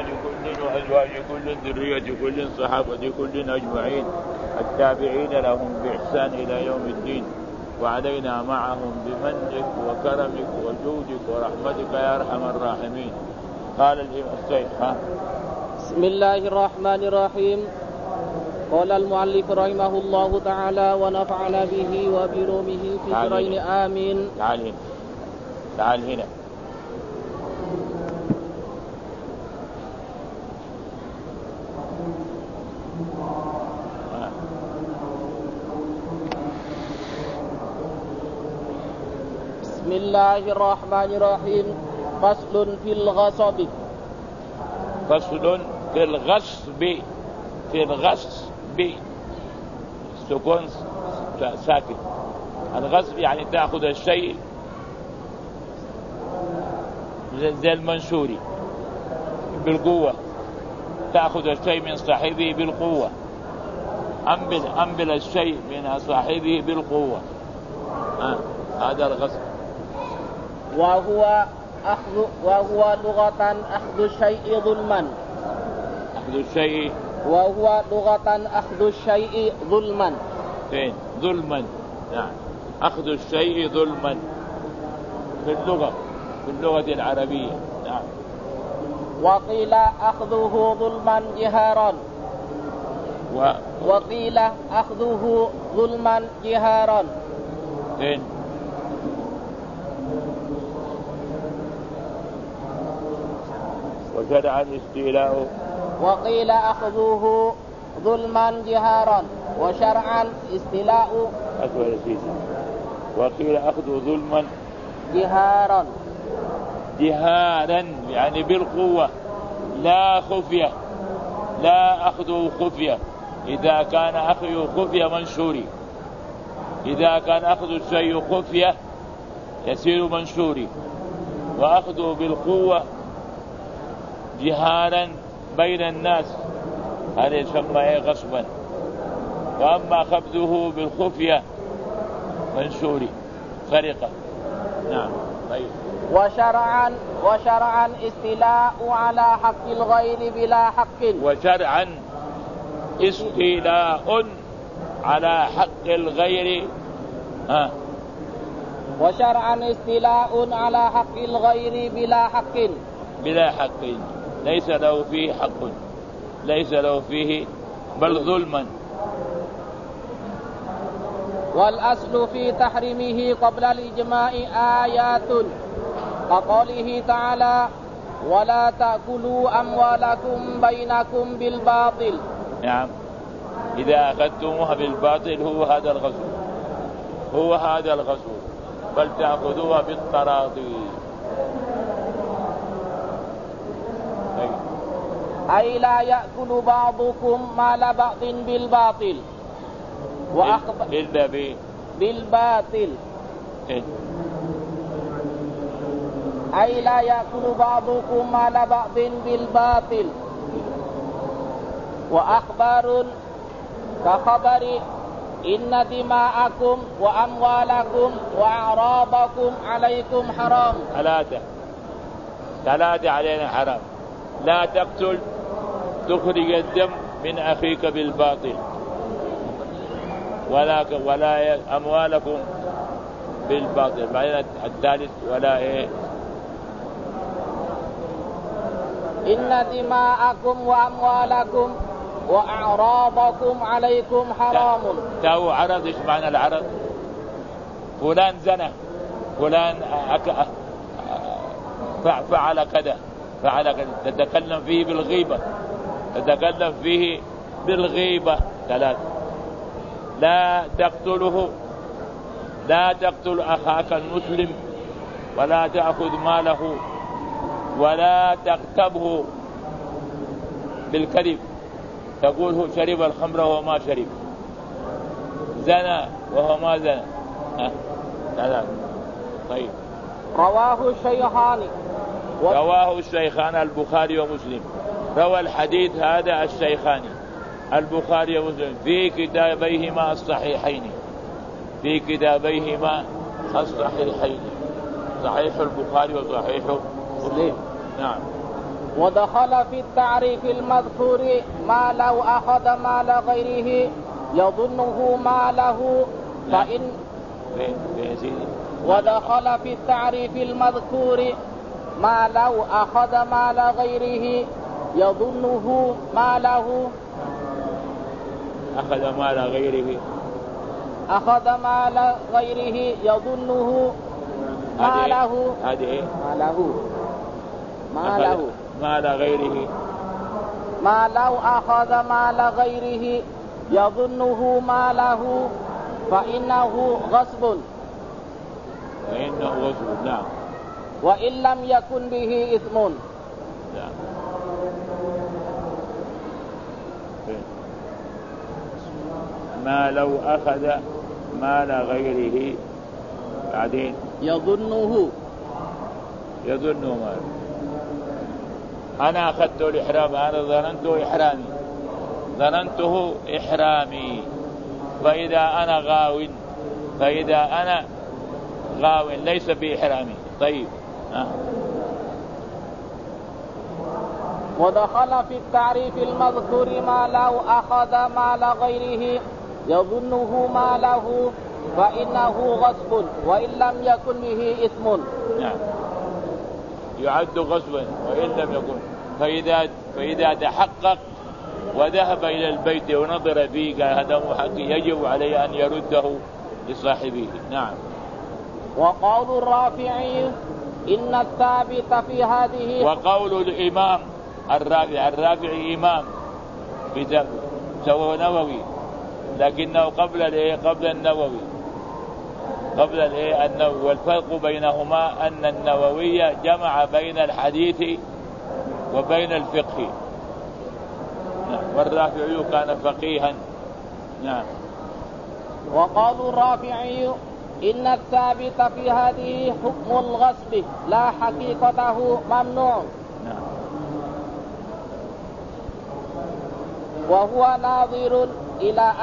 آل كل وأزواج كل ذرية كل صحابة كل أجمعين التابعين لهم بإحسان إلى يوم الدين، وعلينا معهم بمنك وكرمك وجودك ورحمتك يا أرحم الراحمين. قال الشيخ بسم الله الرحمن الرحيم. قال المؤلف رحمه الله تعالى ونفعنا به وبعلومه في الدارين آمين. تعال هنا. بسم الله الرحمن الرحيم. فصل في الغصب. فصل في الغصب. في الغصب سكون ساكن. الغصب يعني تأخذ الشيء زي المنشوري بالقوة، تأخذ الشيء من صاحبه بالقوة. أنبل الشيء من صاحبه بالقوة. هذا الغصب. وهو لغة أخذ الشيء ظلما. أخذ الشيء. وهو لغة أخذ الشيء ظلما. فين؟ ظلما. نعم. أخذ الشيء ظلما في اللغة العربية. نعم. وقيل أخذه ظلما جهارا. وقيل أخذه ظلما جهارا. فين؟ وشرعا استيلاؤه. وقيل أخذوه ظلما جهارا وشرعا استيلاء. وقيل أخذه ظلما جهارا يعني بالقوة لا خفية، لا أخذه خفية. إذا كان أخذه خفية منشوري، إذا كان أخذ الشيء خفية يصير منشوري، وأخذه بالقوة جهارا بين الناس هذا يسمى غصبا. وأما خبذه بالخفية منشوري سرقة. نعم. طيب. وشرعا استيلاء على حق الغير بلا حق. وشرعا استيلاء على حق الغير. وشرعا استيلاء على حق الغير بلا حق. بلا حق، ليس له فيه حق، ليس له فيه بل ظلما. والأصل في تحريمه قبل الإجماع آيات كقوله تعالى ولا تأكلوا أموالكم بينكم بالباطل. نعم. إذا أخذتموها بالباطل هو هذا الغصب بل تأخذوها بالتراضي. أي لا يأكل بعضكم مال بعض بالباطل. بالباطل. أي لا يأكل بعضكم مال بعض بالباطل. وأخبار كخبر إن دماءكم وأموالكم وأعراضكم عليكم حرام. ثلاثة علينا حرام. لا تقتل، تخرج الدم من أخيك بالباطل، ولا أموالكم بالباطل. بعدين الثالث ولا إن دماءكم وأموالكم وأعراضكم عليكم حرام. تاو عرض. إيش معنى العرض؟ فلان زنى، فلان فعل كذا، تتكلم فيه بالغيبة. ثلاث. لا تقتله، لا تقتل أخاك المسلم، ولا تأخذ ماله، ولا تغتبه بالكذب، تقول هو شرب الخمر وهو ما شرب، زنى وهو ما زنى. طيب. رواه الشيخان البخاري ومسلم. روى الحديث هذا الشيخان البخاري ومسلم في كتابيهما الصحيحين، صحيح البخاري وصحيح مسلم. نعم. ودخل في التعريف المذكور ما لو أخذ مال غيره يظنه ماله فإن ودخل في التعريف المذكور ما لو أخذ مال غيره يظنه ماله أخذ مال غيره يظنه ماله هذه مال غيره ما لو أخذ مال غيره يظنه ماله فإنه غصب نعم وإن لم يكن به إثم. نعم. ما لو أخذ مال غيره بعدين يظنه مال. أنا أخذت الإحرام، أنا ظننته إحرامي فإذا أنا غاو ليس بإحرامي. طيب ودخل في التعريف المذكور ما لو أخذ مال غيره يظنه ماله فإنه غصب وإن لم يكن به إثم. نعم يعد غصبا وإن لم يكن. فإذا تحقق وذهب إلى البيت ونظر فيه قال هذا مو حقي يجب عليه أن يرده لصاحبه. نعم. وقول الرافعي إن الثابت في هذه وقول الإمام الرافعي إمام كتاب سوى نووي لكنه قبل النووي والفرق بينهما أن النووي جمع بين الحديث وبين الفقه. والرافعي كان فقيها. نعم. وقال الرافعي إن الثابت في هذه حكم الغصب لا حقيقته ممنوع. نعم. وهو ناظر إلى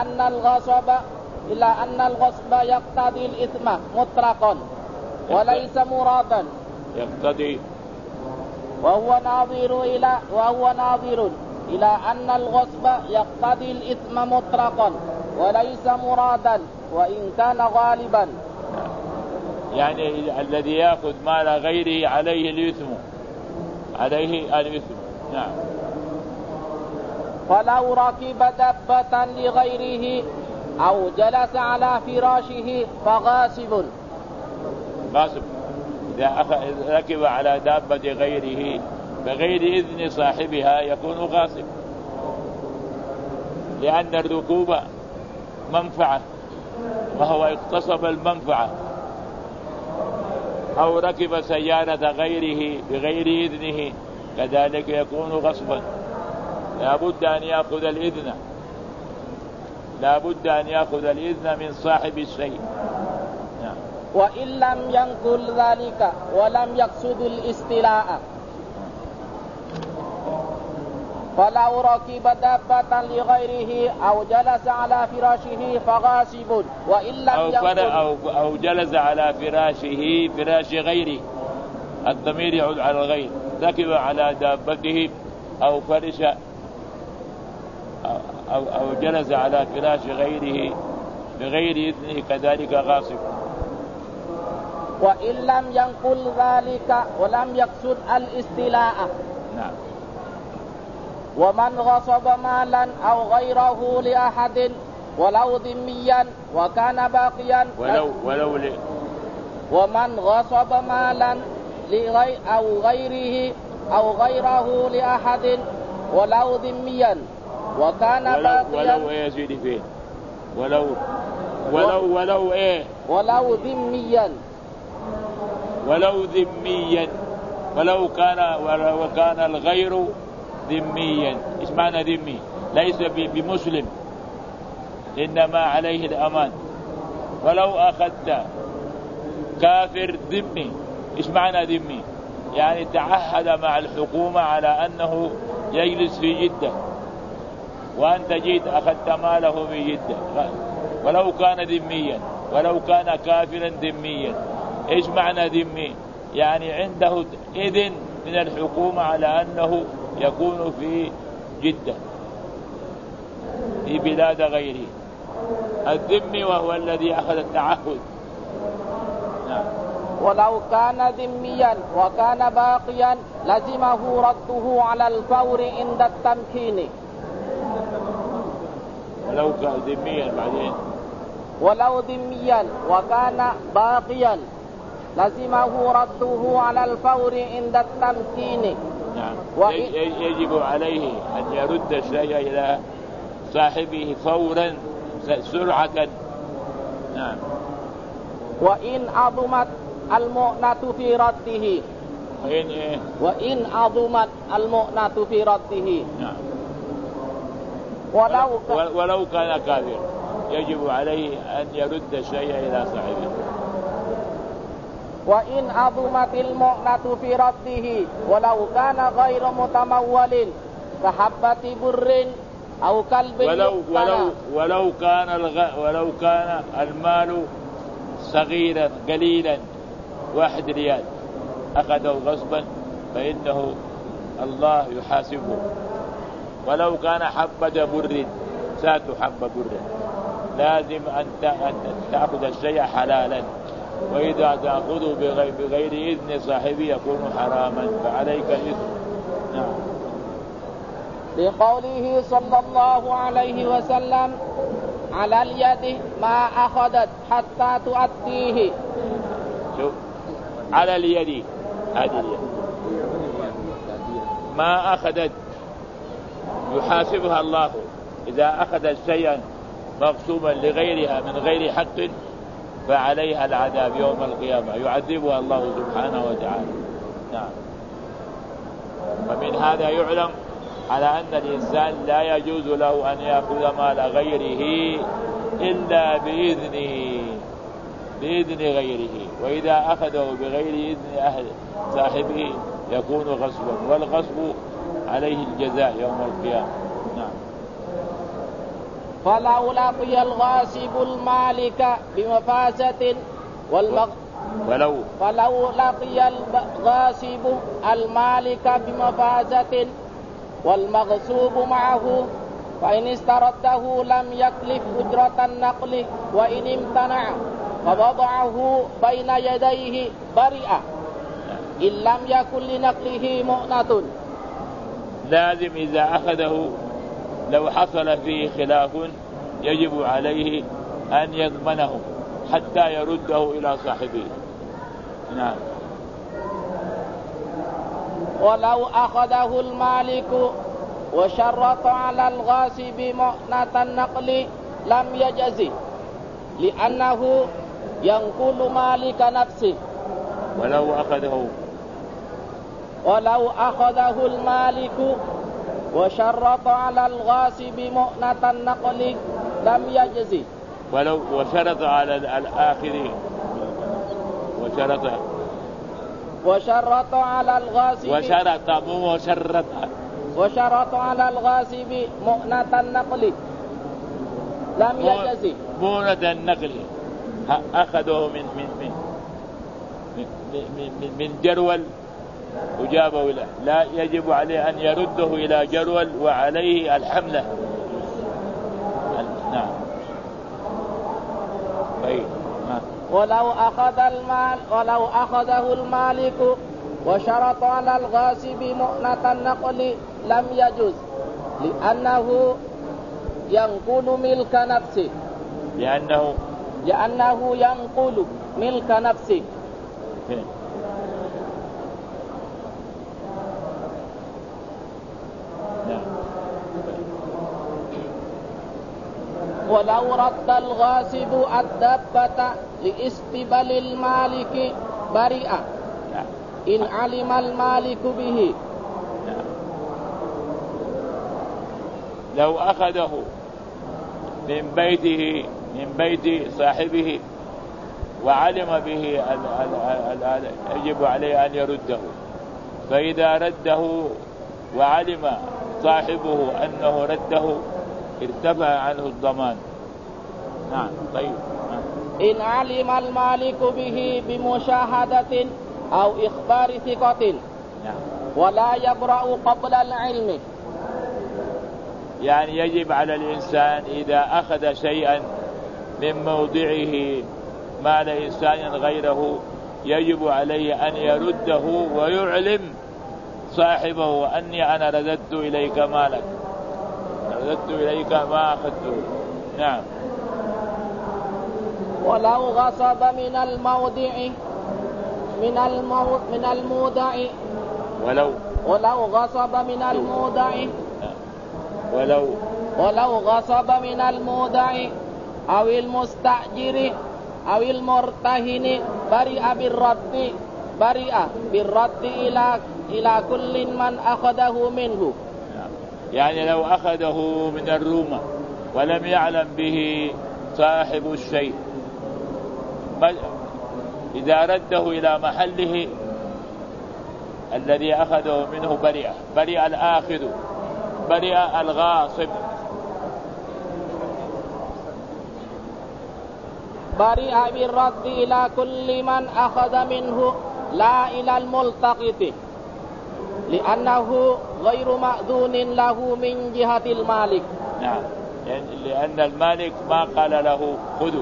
أن الغصب يقتضي الإثم مطلقا وليس مرادا. يقتضي. وهو ناظر إلى أن الغصب يقتضي الإثم مطلقا وليس مرادا وإن كان غالبا. يعني الذي يأخذ مال غيره عليه الإثم. نعم. فلو ركب دابة لغيره أو جلس على فراشه فغاصب. إذا ركب على دابة غيره بغير إذن صاحبها يكون غاصب لأن الركوب منفعة وهو اغتصب المنفعة. أو ركب سيارة غيره بغير إذنه كذلك يكون غصبا. لا بد أن يأخذ الإذن من صاحب الشيء. نعم. وإن لم ينقل ذلك ولم يقصد الاستيلاء فلو ركب دابة لغيره أو جلس على فراشه فغاصب وإن لم ينقل أو جلس على فراش غيره الضمير يعود على الغير. ركب على دابته أو فرش أو جلس على فراش غيره بغير إذنه كذلك غاصب. وإن لم ينقل ذلك ولم يقصد الاستيلاء. نعم. ومن غصب مالا أو غيره لأحد ولو ذميا وكان باقيا ومن غصب مالا أو غيره لأحد ولو ذميا وكان باقيا ولو ذميا ولو كان الغير ذميا. إيش معنى ذمي؟ ليس بمسلم إنما عليه الأمان. ولو أخذت كافر ذمي. إيش معنى ذمي؟ يعني تعهد مع الحكومة على أنه يجلس في جدة وأنت جيت أخذت ماله في جدة ولو كان ذميا ولو كان كافرا ذميا. إيش معنى ذمي؟ يعني عنده إذن من الحكومة على أنه يكون في جدة في بلاد غيره الذمي وهو الذي أخذ التعهد. نعم. ولو كان ذميا وكان باقيا لزمه رده على الفور عند التمكين. ولو كان ذميا بعدين ولو ذميا وكان باقيا لزمه رده على الفور عند التمكين. نعم. يجب عليه أن يرد الشيء إلى صاحبه فورا سرعة. نعم. وإن عظمت المؤنة في رده. وإن عظمت المؤنة في رده. نعم. ولو كان كافر يجب عليه أن يرد الشيء إلى صاحبه. وإن عظمت المؤنة في رده ولو كان غير متمول كحبة بر أو كلب ولو كان المال صغيرا قليلا 1 ريال أخذه غصبا فإنه الله يحاسبه. ولو كان حبة بر حبة بر لازم أن تأخذ الشيء حلالا، وإذا تأخذه بغير إذن صاحبه يكون حراما فعليك الإثم. نعم. لقوله صلى الله عليه وسلم على اليد ما أخذت حتى تؤديه. شوف على اليد هذه اليد ما أخذت يحاسبها الله إذا أخذت شيئا مغصوبا لغيرها من غير حق فعليها العذاب يوم القيامة يعذبها الله سبحانه وتعالى. نعم. ومن هذا يعلم على أن الإنسان لا يجوز له أن يأخذ مال غيره إلا بإذن غيره، وإذا أخذه بغير إذن أهل صاحبه يكون غصبا، والغصب عليه الجزاء يوم القيامة. نعم. فلو لقي الغاصب المالك بمفازة فلو لقي الغاصب المالك بمفازة والمغصوب معه فإن استرده لم يكلف أجرة النقل، وإن امتنع فوضعه بين يديه برئ إن لم يكن لنقله مؤنة. لازم إذا أخذه لو حصل فيه خلاف يجب عليه أن يضمنه حتى يرده إلى صاحبه. نعم. ولو أخذه المالك وشرط على الغاصب مؤنة النقل لم يجزه لأنه ينقل مالك نفسه. ولو أخذه المالك وشرط على الغاصب مؤنة النقل لم يجزه. ولو وشرط على الآخر وشرط على الغاصب وشرط على الغاصب مؤنة النقل لم يجزه. مؤنة النقل أخذه من جرول وجابه إلى لا يجب عليه أن يرده إلى جرول وعليه الحملة. نعم. ولو أخذه المالك وشرط على الغاصب مؤنة النقل لم يجوز لأنه ينقل ملك نفسه. لأنه ينقل ملك نفسه. ولو رد الغاصب الدابة لاستبل المالك برئ إن علم المالك به. لو أخذه من بيت صاحبه وعلم به يجب عليه أن يرده، فإذا رده وعلم صاحبه أنه رده ارتفع عنه الضمان. نعم. طيب. إن علم المالك به بمشاهدة أو إخبار ثقة ولا يبرأ قبل العلم. يعني يجب على الإنسان إذا أخذ شيئا من موضعه مال إنسان غيره يجب عليه أن يرده ويعلم صاحبه أني أنا رددت إليك مالك، رددت إليك ما أخذته. نعم. ولو غصب من المودع ولو غصب من المودع ولو غصب من المودع أو المستأجر أو المرتهن برئ بالرد إلى كل من أخذه منه. يعني لو أخذه من الرومة ولم يعلم به صاحب الشيء إذا رده إلى محله الذي أخذه منه برئ الآخذ، برئ الغاصب، برئ بالرد إلى كل من أخذ منه لا إلى الملتقط، لأنه غير مأذون له من جهة المالك. نعم، لأن المالك ما قال له خذوا.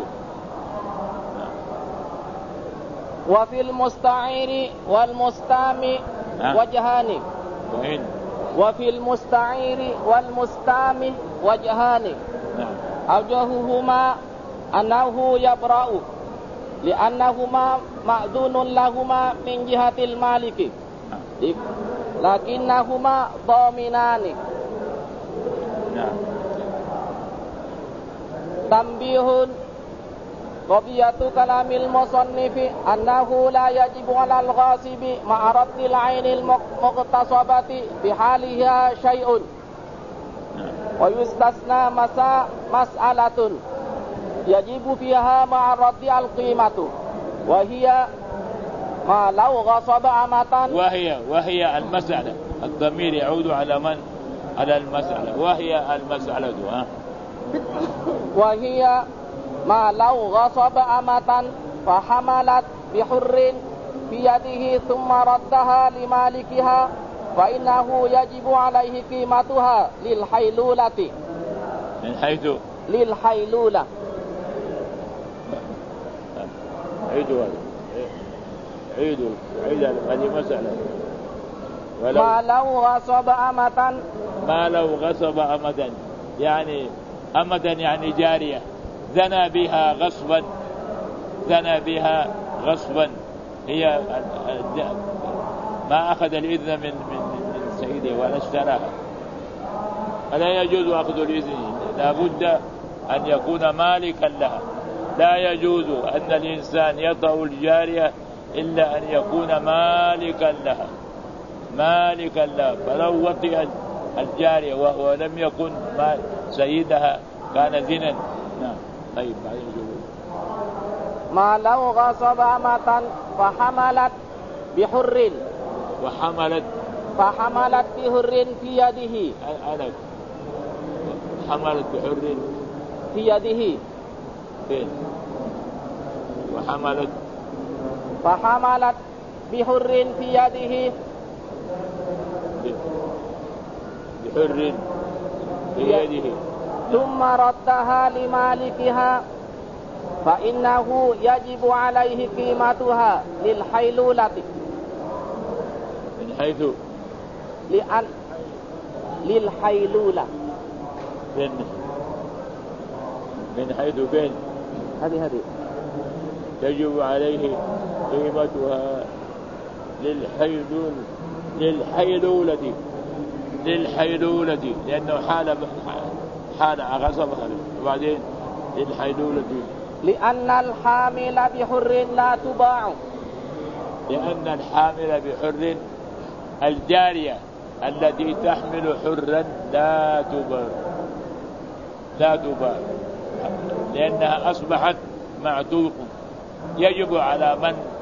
وفي المستعير والمستام وجهان. وفي المستعير والمستام وجهان. أوجههما أنه يبرأ لأنهما مأذون لهما من جهة المالك، لكنهما ضامنان. تنبيه: قضية كلام المصنف أنه لا يجب على الغاصب مع رد العين المغتصبة بحالها شيء، ويستثنى مسألة يجب فيها مع الرد القيمة، وهي ما لو غصب أمة. وهي المسألة، الضمير يعود على من؟ على المسألة، وهي المسألة. وهي ما لو غصب أمة فحملت بحر في يده ثم ردها لمالكها فإنه يجب عليه قيمتها للحيلولة. من حيث للحيلولة. عيد هذه مسألة. ما لو غصب أمة، ما لو غصب أمة يعني أمة يعني جارية، زنى بها غصبا، هي ما أخذ الإذن من سيده ولا اشتراها، فلا يجوز أخذ الإذن، لا بد أن يكون مالكا لها. لا يجوز أن الإنسان يطأ الجارية إلا أن يكون مالكا لها، فلو وطئ الجارية وهو لم يكن سيدها كان زنا. نعم. طيب بعدين يقول ما لو غصب أمة فحملت بحر في يده. حملت بحر في يده. فين؟ فحملت بحر في يده. بحر في يده ثم ردها لمالكها فإنه يجب عليه قيمتها للحيلولة. من حيث للحيلولة. من حيث بين هذه يجب عليه قيمتها للحيلولة لأنه حال غصبها، وبعدين للحيلولة لأن الحامل بحر لا تباع. لأن الحامل بحر الجارية التي تحمل حرا لا تباع لأنها أصبحت معتوق. يجب على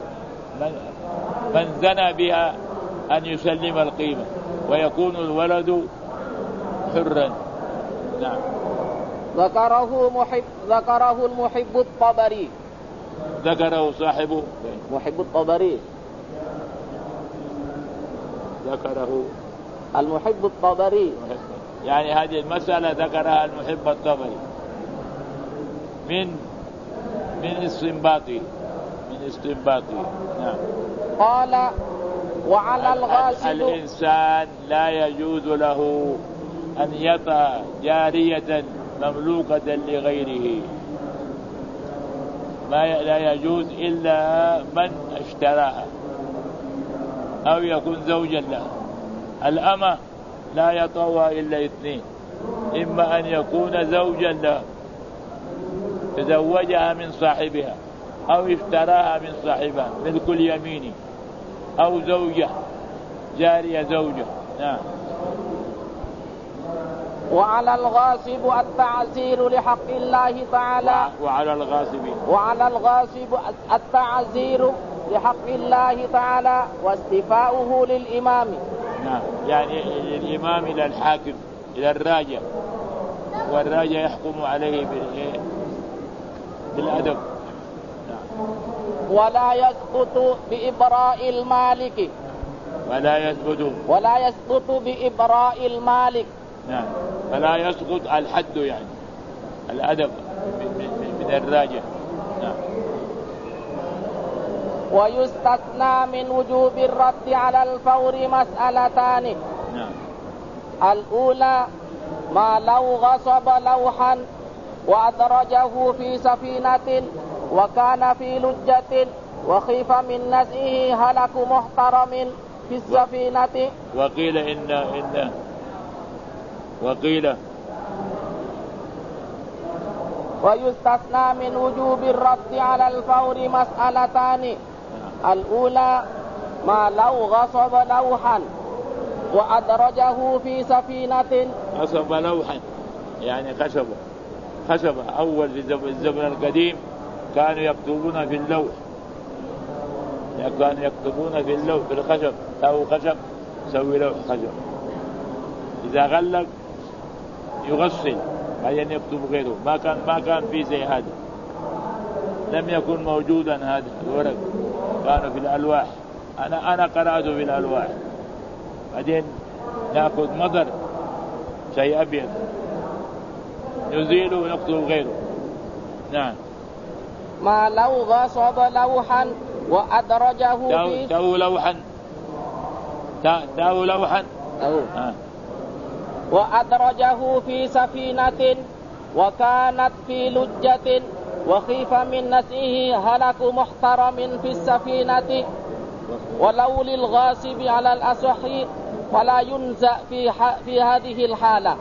من زنى بها أن يسلم القيمة ويكون الولد حرا. نعم. ذكره المحب الطبري. ذكره صاحبه محب الطبري. ذكره المحب الطبري. يعني هذه المسألة ذكرها المحب الطبري من استنباطي نعم. قال وعلى الغاسب الإنسان لا يجوز له أن يطأ جارية مملوكة لغيره، لا يجوز إلا من اشتراها أو يكون زوجا لها. الأمة لا يطأها إلا اثنين، إما أن يكون زوجا لها تزوجها من صاحبها أو اشتراها من صاحبها ملك اليمين، أو زوجة جارية زوجة. نعم. وعلى الغاصب التعزير لحق الله تعالى. وعلى الغاصب التعزير لحق الله تعالى واستيفاؤه للإمام. نعم، يعني الإمام إلى الحاكم إلى الراجع، والراجع يحكم عليه بالأدب. نعم. ولا يسقط بإبراء المالك. ولا يسقط بإبراء المالك. نعم، فلا يسقط الحد، يعني الأدب من الراجع. نعم. ويستثنى من وجوب الرد على الفور مسألتان. نعم. الأولى ما لو غصب لوحا وأدرجه في سفينة وكان في لجة وخيف من نزعه هلك محترم في السفينة. وقيل ويستثنى من وجوب الرد على الفور مسألتان. الأولى ما لو غصب لوحا وأدرجه في سفينة. غصب لوحا يعني خشبة. أول في الزمن القديم كانوا يكتبون في اللوح، في الخشب، أو خشب سوي لوح خشب، إذا غلق يغسل بعدين يكتب غيره. ما كان في زي هذا، لم يكن موجودا هذا الورق، كانوا في الألواح. أنا قرأته في الألواح، بعدين نأخذ مضر شيء أبيض نزيله ونكتب غيره. نعم. ما لو غصب لوحا وأدرجه في تاو لوحا وأدرجه في سفينة وكانت في لجة وخيف من نزعه هلك محترم في السفينة. ولو للغاصب على الأصح ولا ينزع في هذه الحالة.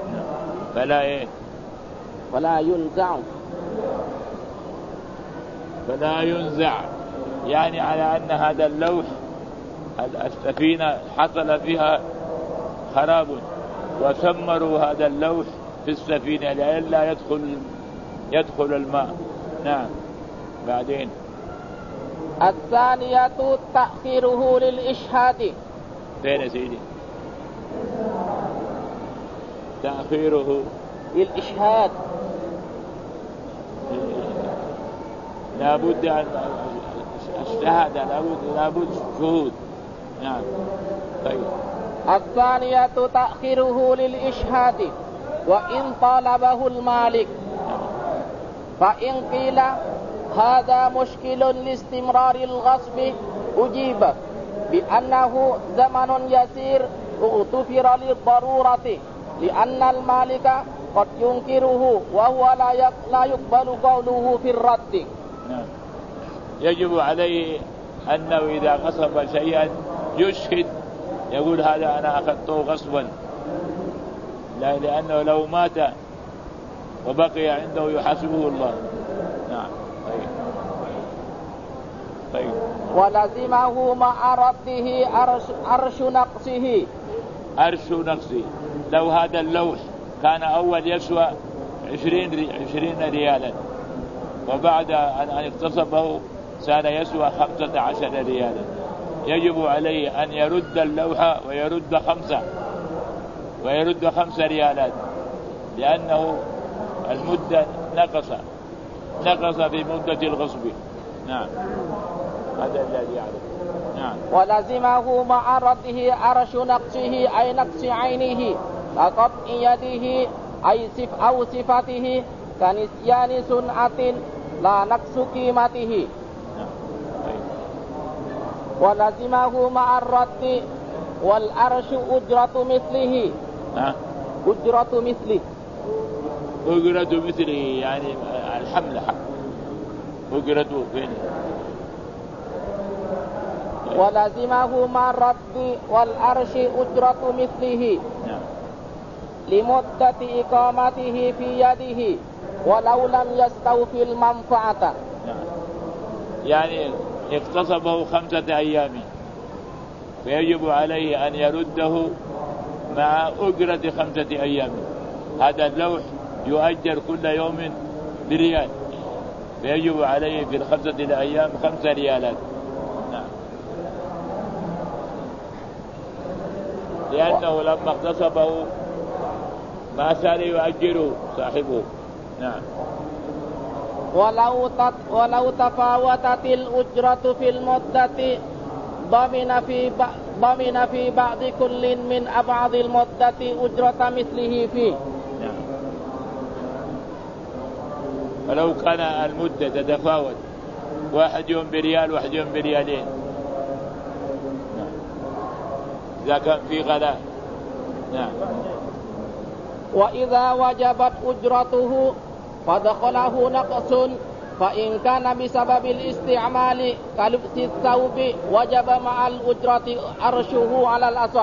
فلا ينزع يعني على أن هذا اللوح السفينة حصل فيها خراب وسمروا هذا اللوح في السفينة لئلا يدخل الماء. نعم. بعدين الثانية تأخيره للإشهاد. فين يا سيدي؟ تأخيره للإشهاد، لابد أن الشهادة لابد شهود. نعم. طيب. الثانية تأخيره للإشهاد وإن طالبه المالك. فإن قيل هذا مشكل لاستمرار الغصب أجيب بأنه زمن يسير اغتفر للضرورة، لأن المالك قد ينكره وهو لا يقبل قوله في الرد. نعم. يجب عليه أنه إذا غصب شيئا يشهد، يقول هذا أنا أخذته غصبا، لأنه لو مات وبقي عنده يحاسبه الله. نعم. طيب. ولزمه مع رده أرش نقصه. لو هذا اللوح كان أول يسوى 20 ريالا، وبعد أن اغتصبه صار يسوى 15 ريالا، يجب عليه أن يرد اللوحة ويرد 5 ريالات، لأنه المدة نقص في مدة الغصب. نعم. هذا الذي يعرف. نعم. ولزمه مع رده عرش نقصه أي نقص عينه كقطع يده أو صفته كنسيان صنعة لا نقص قيمته. ولزمه مع الرد والعرش أجرة مثله. أجرة مثله. أجرة مثله يعني الحمل حق أجرته فين. ولزمه مع الرد والعرش أجرة مثله لمدة إقامته في يده ولو لم يستوفي المنفعة. يعني اغتصبه 5 أيام فيجب عليه أن يرده مع أجرة 5 أيام. هذا اللوح يؤجر كل يوم بريال فيجب عليه في 5 أيام 5 ريالات. لأنه لما اغتصبه ما سال يؤجره صاحبه. نعم. ولو تفاوتت الأجرة في المدة ضمن في بعض كل من أبعض المدة أجرة مثله فيه. نعم. ولو كان المدة تتفاوت 1 يوم بريال 1 يوم بريالين إذا كان في غلاء. نعم. وإذا وجبت أجرته فدخله نقص فإن كان بسبب الاستعمال كلبس الثوب وجب مع الأجرة عرشه على الأصح.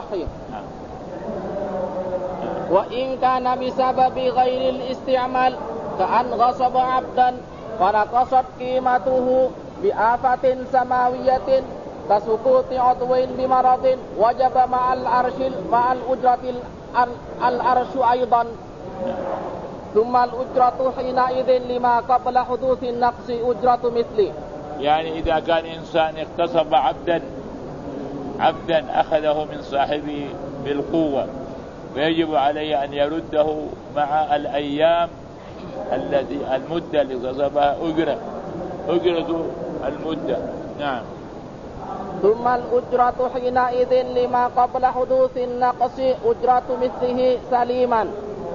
وإن كان بسبب غير الاستعمال كأن غصب عبدا فنقصت قيمته بآفة سماوية كسقوط عضو بمرض وجب مع الأجرة العرش أيضا. ثم الأجرة حينئذ لما قبل حدوث النقص أجرة مثله. يعني إذا كان إنسان اغتصب عبدا أخذه من صاحبه بالقوة فيجب عليه أن يرده مع الأيام المدة اللي اغتصبها أجرة المدة. نعم. ثم الأجرة حينئذ لما قبل حدوث النقص أجرة مثله سليما.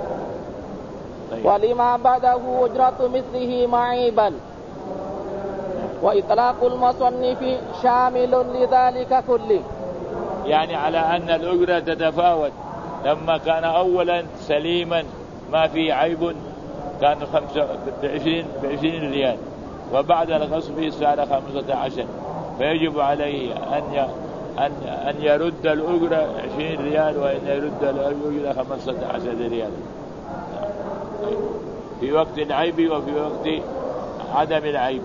ولما بعده أجرة مثله معيبا. وإطلاق المصنف شامل لذلك كله. يعني على أن الأجرة تتفاوت. لما كان أولا سليما ما في عيب كان 20 ريال وبعد الغصب صار 15 فيجب عليه أن يرد الأجرة 20 ريال وأن يرد الأجرة 15 ريال في وقت العيب وفي وقت عدم العيب.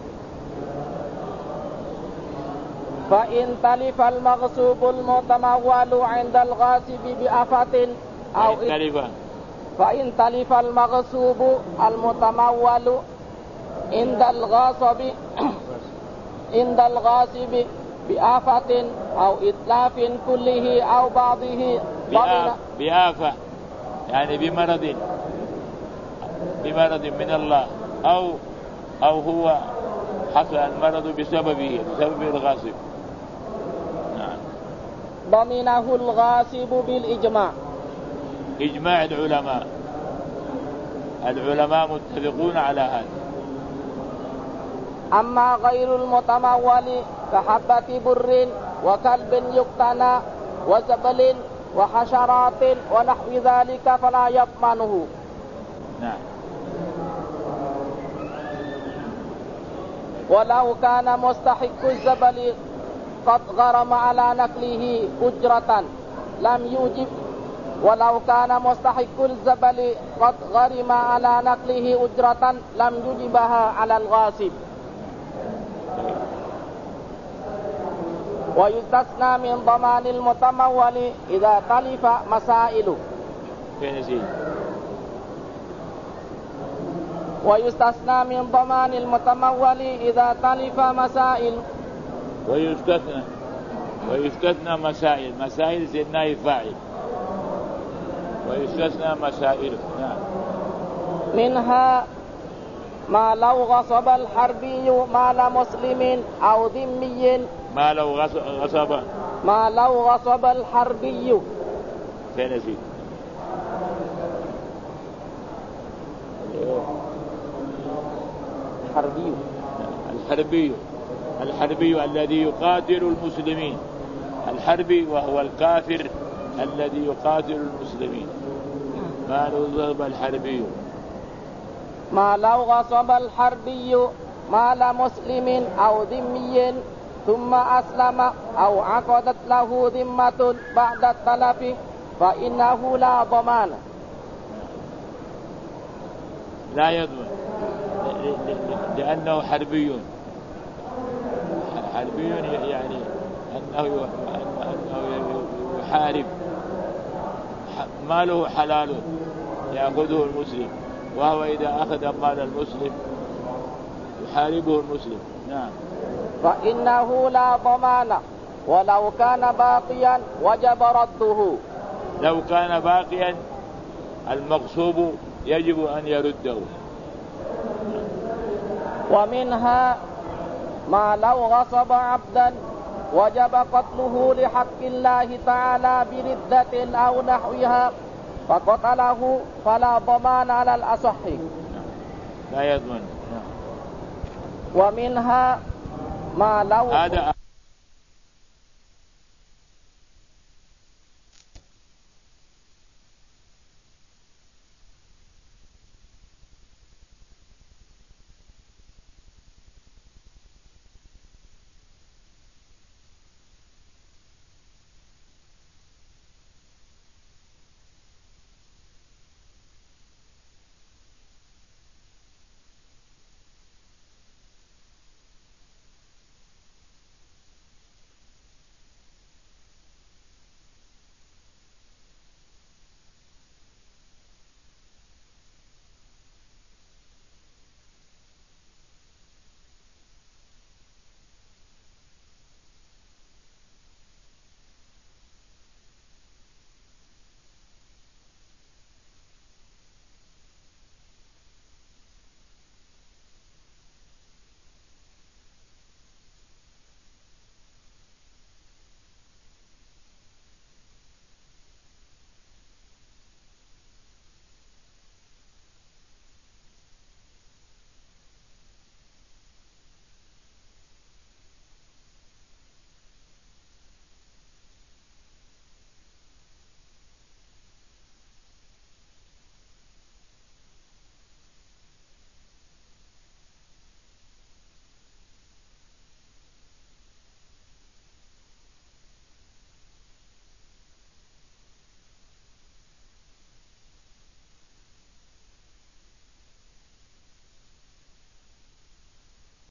فإن تلف المغصوب المتمول عند الغاصب بآفة أو فإن تلف المغصوب المتمول عند الغاصب بآفة أو إتلاف كله أو بعضه بآفة يعني بمرض من الله أو هو حصل المرض بسبب الغاصب. نعم. ضمنه الغاصب بالإجماع. إجماع العلماء متفقون على هذا. أما غير المتمول كحبة بر وكلب يقتنى وزبل وحشرات ونحو ذلك فلا يضمنه. نعم. ولو كان مستحق الزبل قد غرم على نقله أجرة لم يوجب ولو كان مستحق الزبل قد غرم على نقله أجرة لم يجبها على الغاصب. ويستثنى من ضمان المتمول إذا تلف مسائل. ويستثنى من ضمان المتمول إذا تلف مسائل. ويستثنى مسائل زي النائب فاعل. ويستثنى مسائل. نعم. منها ما لو غصب الحربي مال مسلم أو ذمي. ما لو غصب. ما لو غصب الحربي. فين نسيت؟ الحربي الذي يقاتل المسلمين. الحربي وهو الكافر الذي يقاتل المسلمين. ما لو غصب الحربي. ما لو غصب الحربي مال مسلم أو ذمي ثم أسلم أو عقدت له ذمة بعد التلف فإنه لا ضمان. لا يضمن لأنه حربي يعني أنه يحارب، ماله حلال يأخذه المسلم، وهو إذا أخذ مال المسلم يحاربه المسلم. نعم. فإنه لا ضمان ولو كان باقيا وجب رده. لو كان باقيا المغصوب يجب أن يرده. ومنها ما لو غصب عبدا وجب قتله لحق الله تعالى بردة أو نحوها فقتله فلا ضمان على الأصح. لا يضمن. ومنها ما لو هذا